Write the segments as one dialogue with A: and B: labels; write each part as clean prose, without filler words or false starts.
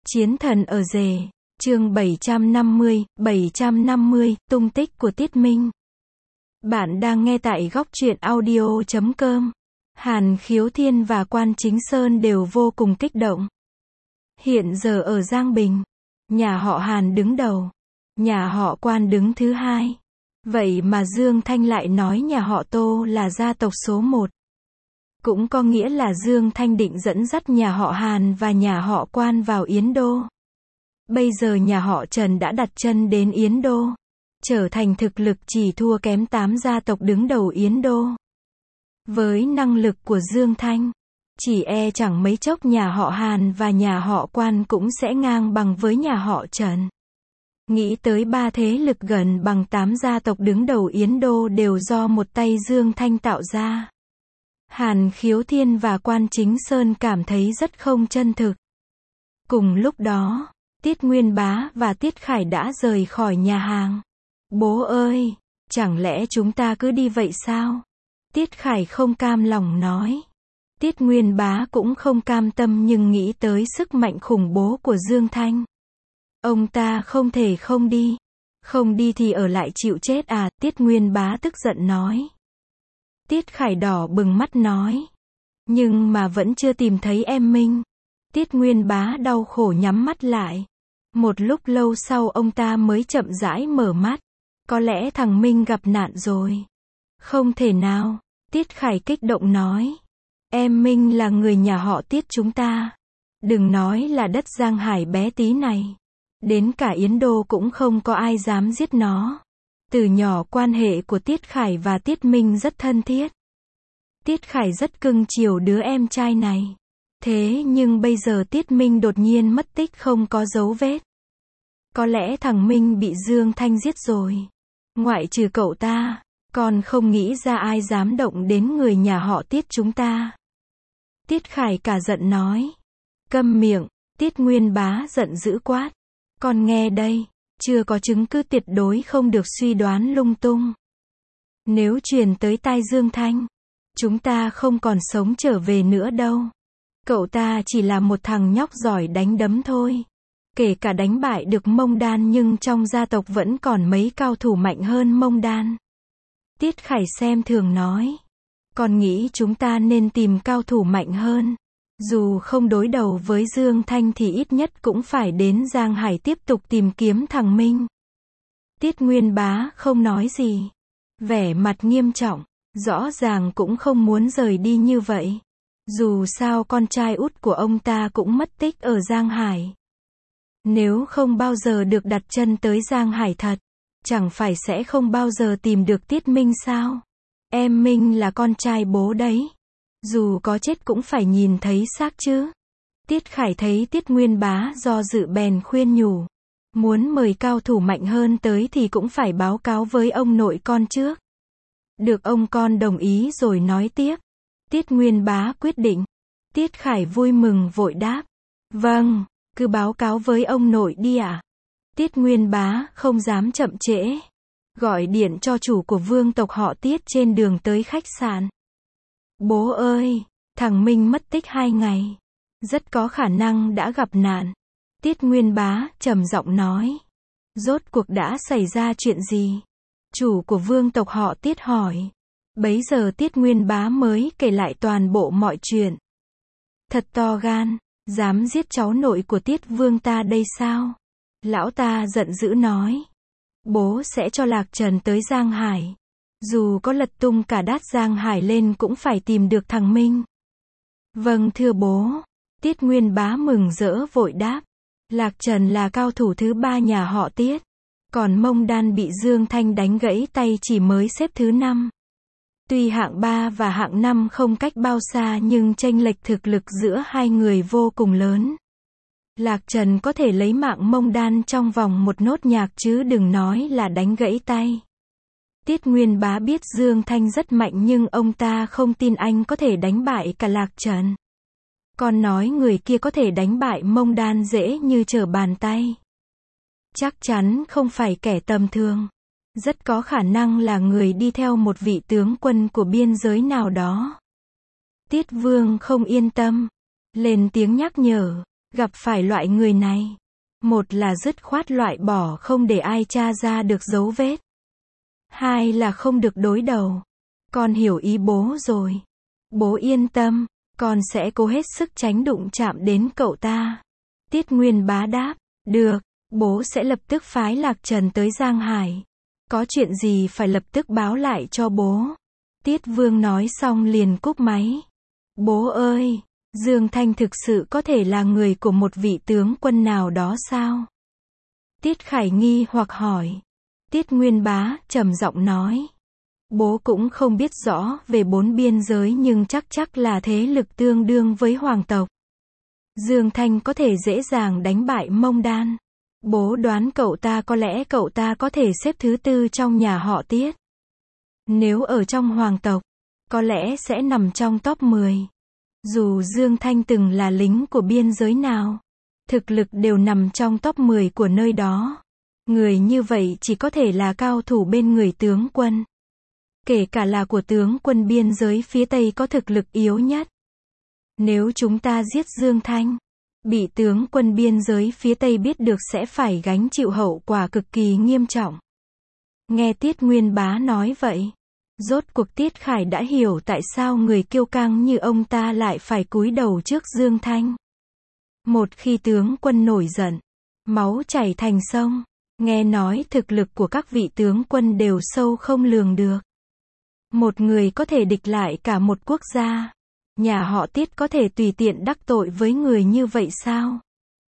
A: Chiến thần ở rể, chương 750, tung tích của Tiết Minh. Bạn đang nghe tại góc truyện audio.com. Hàn Khiếu Thiên và Quan Chính Sơn đều vô cùng kích động. Hiện giờ ở Giang Bình, nhà họ Hàn đứng đầu, nhà họ Quan đứng thứ hai. Vậy mà Dương Thanh lại nói nhà họ Tô là gia tộc số 1. Cũng có nghĩa là Dương Thanh định dẫn dắt nhà họ Hàn và nhà họ Quan vào Yến Đô. Bây giờ nhà họ Trần đã đặt chân đến Yến Đô, trở thành thực lực chỉ thua kém 8 gia tộc đứng đầu Yến Đô. Với năng lực của Dương Thanh, chỉ e chẳng mấy chốc nhà họ Hàn và nhà họ Quan cũng sẽ ngang bằng với nhà họ Trần. Nghĩ tới ba thế lực gần bằng 8 gia tộc đứng đầu Yến Đô đều do một tay Dương Thanh tạo ra. Hàn Khiếu Thiên và Quan Chính Sơn cảm thấy rất không chân thực. Cùng lúc đó, Tiết Nguyên Bá và Tiết Khải đã rời khỏi nhà hàng. Bố ơi, chẳng lẽ chúng ta cứ đi vậy sao? Tiết Khải không cam lòng nói. Tiết Nguyên Bá cũng không cam tâm nhưng nghĩ tới sức mạnh khủng bố của Dương Thanh. Ông ta không thể không đi. Không đi thì ở lại chịu chết à? Tiết Nguyên Bá tức giận nói. Tiết Khải đỏ bừng mắt nói. Nhưng mà vẫn chưa tìm thấy em Minh. Tiết Nguyên Bá đau khổ nhắm mắt lại. Một lúc lâu sau ông ta mới chậm rãi mở mắt. Có lẽ thằng Minh gặp nạn rồi. Không thể nào. Tiết Khải kích động nói. Em Minh là người nhà họ Tiết chúng ta. Đừng nói là đất Giang Hải bé tí này. Đến cả Yến Đô cũng không có ai dám giết nó. Từ nhỏ quan hệ của Tiết Khải và Tiết Minh rất thân thiết. Tiết Khải rất cưng chiều đứa em trai này. Thế nhưng bây giờ Tiết Minh đột nhiên mất tích không có dấu vết. Có lẽ thằng Minh bị Dương Thanh giết rồi. Ngoại trừ cậu ta, còn không nghĩ ra ai dám động đến người nhà họ Tiết chúng ta. Tiết Khải cả giận nói. Câm miệng. Tiết Nguyên Bá giận dữ quát. Con nghe đây, chưa có chứng cứ tuyệt đối không được suy đoán lung tung. Nếu truyền tới tai Dương Thanh, chúng ta không còn sống trở về nữa đâu. Cậu ta chỉ là một thằng nhóc giỏi đánh đấm thôi. Kể cả đánh bại được Mông Đan nhưng trong gia tộc vẫn còn mấy cao thủ mạnh hơn Mông Đan. Tiết Khải xem thường nói. Con nghĩ chúng ta nên tìm cao thủ mạnh hơn. Dù không đối đầu với Dương Thanh thì ít nhất cũng phải đến Giang Hải tiếp tục tìm kiếm thằng Minh. Tiết Nguyên Bá không nói gì. Vẻ mặt nghiêm trọng, rõ ràng cũng không muốn rời đi như vậy. Dù sao con trai út của ông ta cũng mất tích ở Giang Hải. Nếu không bao giờ được đặt chân tới Giang Hải thật, chẳng phải sẽ không bao giờ tìm được Tiết Minh sao? Em Minh là con trai bố đấy. Dù có chết cũng phải nhìn thấy xác chứ. Tiết Khải thấy Tiết Nguyên Bá do dự bèn khuyên nhủ. Muốn mời cao thủ mạnh hơn tới thì cũng phải báo cáo với ông nội con trước. Được ông con đồng ý rồi nói tiếp. Tiết Nguyên Bá quyết định. Tiết Khải vui mừng vội đáp. Vâng, cứ báo cáo với ông nội đi ạ. Tiết Nguyên Bá không dám chậm trễ. Gọi điện cho chủ của vương tộc họ Tiết trên đường tới khách sạn. Bố ơi, thằng Minh mất tích 2 ngày. Rất có khả năng đã gặp nạn. Tiết Nguyên Bá trầm giọng nói. Rốt cuộc đã xảy ra chuyện gì? Chủ của vương tộc họ Tiết hỏi. Bấy giờ Tiết Nguyên Bá mới kể lại toàn bộ mọi chuyện. Thật to gan, dám giết cháu nội của Tiết Vương ta đây sao? Lão ta giận dữ nói. Bố sẽ cho Lạc Trần tới Giang Hải. Dù có lật tung cả đát Giang Hải lên cũng phải tìm được thằng Minh. Vâng thưa bố. Tiết Nguyên Bá mừng rỡ vội đáp. Lạc Trần là cao thủ thứ 3 nhà họ Tiết. Còn Mông Đan bị Dương Thanh đánh gãy tay chỉ mới xếp thứ 5. Tuy hạng 3 và hạng 5 không cách bao xa nhưng chênh lệch thực lực giữa hai người vô cùng lớn. Lạc Trần có thể lấy mạng Mông Đan trong vòng một nốt nhạc chứ đừng nói là đánh gãy tay. Tiết Nguyên Bá biết Dương Thanh rất mạnh nhưng ông ta không tin anh có thể đánh bại cả Lạc Trần. Còn nói người kia có thể đánh bại Mông Đan dễ như trở bàn tay. Chắc chắn không phải kẻ tầm thường. Rất có khả năng là người đi theo một vị tướng quân của biên giới nào đó. Tiết Vương không yên tâm. Lên tiếng nhắc nhở. Gặp phải loại người này, một là dứt khoát loại bỏ không để ai tra ra được dấu vết. Hai là không được đối đầu. Con hiểu ý bố rồi. Bố yên tâm, con sẽ cố hết sức tránh đụng chạm đến cậu ta. Tiết Nguyên Bá đáp, được, bố sẽ lập tức phái Lạc Trần tới Giang Hải. Có chuyện gì phải lập tức báo lại cho bố. Tiết Vương nói xong liền cúp máy. Bố ơi, Dương Thanh thực sự có thể là người của một vị tướng quân nào đó sao? Tiết Khải nghi hoặc hỏi. Tiết Nguyên Bá trầm giọng nói. Bố cũng không biết rõ về 4 biên giới nhưng chắc là thế lực tương đương với hoàng tộc. Dương Thanh có thể dễ dàng đánh bại Mông Đan. Bố đoán cậu ta có thể xếp thứ 4 trong nhà họ Tiết. Nếu ở trong hoàng tộc, có lẽ sẽ nằm trong top 10. Dù Dương Thanh từng là lính của biên giới nào, thực lực đều nằm trong top 10 của nơi đó. Người như vậy chỉ có thể là cao thủ bên người tướng quân. Kể cả là của tướng quân biên giới phía Tây có thực lực yếu nhất. Nếu chúng ta giết Dương Thanh, bị tướng quân biên giới phía Tây biết được sẽ phải gánh chịu hậu quả cực kỳ nghiêm trọng. Nghe Tiết Nguyên Bá nói vậy, rốt cuộc Tiết Khải đã hiểu tại sao người kiêu căng như ông ta lại phải cúi đầu trước Dương Thanh. Một khi tướng quân nổi giận, máu chảy thành sông, nghe nói thực lực của các vị tướng quân đều sâu không lường được. Một người có thể địch lại cả một quốc gia. Nhà họ Tiết có thể tùy tiện đắc tội với người như vậy sao?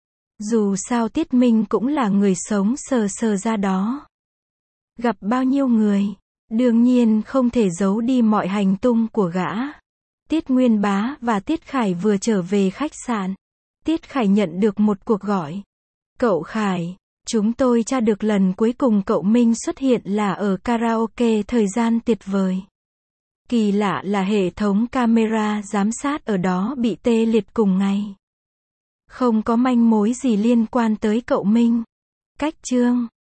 A: Dù sao Tiết Minh cũng là người sống sờ ra đó. Gặp bao nhiêu người, đương nhiên không thể giấu đi mọi hành tung của gã. Tiết Nguyên Bá và Tiết Khải vừa trở về khách sạn. Tiết Khải nhận được một cuộc gọi. Cậu Khải, chúng tôi tra được lần cuối cùng cậu Minh xuất hiện là ở karaoke thời gian tuyệt vời. Kỳ lạ là hệ thống camera giám sát ở đó bị tê liệt cùng ngày. Không có manh mối gì liên quan tới cậu Minh. Cách chương